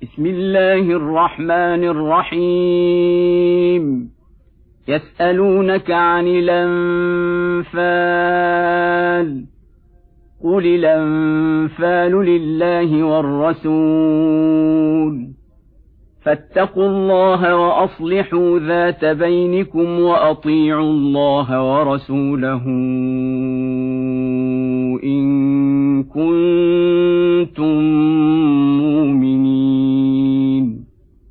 بسم الله الرحمن الرحيم يسألونك عن الأنفال قل الأنفال لله والرسول فاتقوا الله وأصلحوا ذات بينكم وأطيعوا الله ورسوله إن كنتم مؤمنين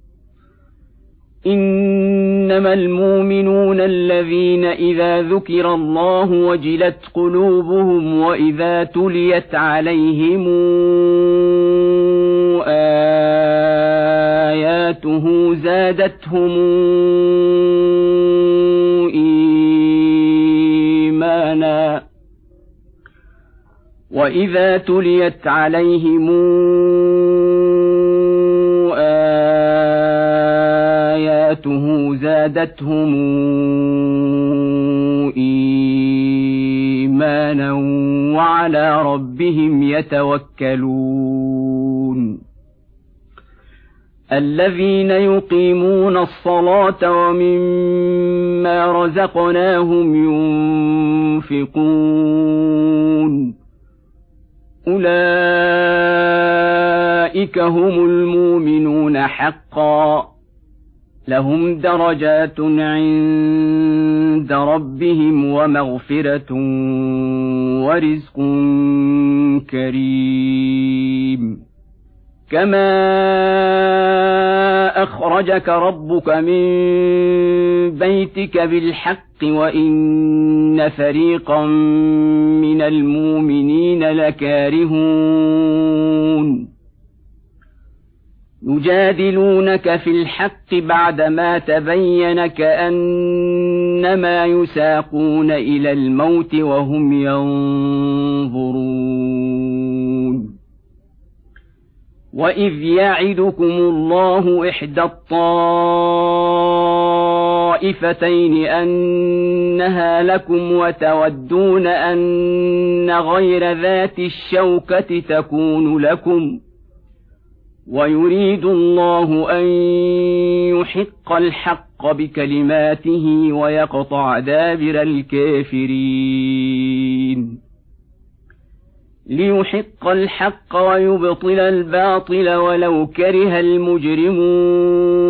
إنما المؤمنون الذين إذا ذكر الله وجلت قلوبهم وإذا تليت عليهم آياته زادتهم إيمانا وإذا تليت عليهم آياته زادتهم إيمانا وعلى ربهم يتوكلون الذين يقيمون الصلاة ومما رزقناهم ينفقون أولئك هم المؤمنون حقا لهم درجات عند ربهم ومغفرة ورزق كريم كما أخرجك ربك من بيتك بالحق وإن فريقا من المؤمنين لكارهون يجادلونك في الحق بعدما تبين كأنما يساقون إلى الموت وهم ينظرون وإذ يعدكم الله إحدى الطائفتين أنها لكم وتودون أن غير ذات الشوكة تكون لكم ويريد الله أن يحق الحق بكلماته ويقطع دابر الكافرين ليحق الحق ويبطل الباطل ولو كره المجرمون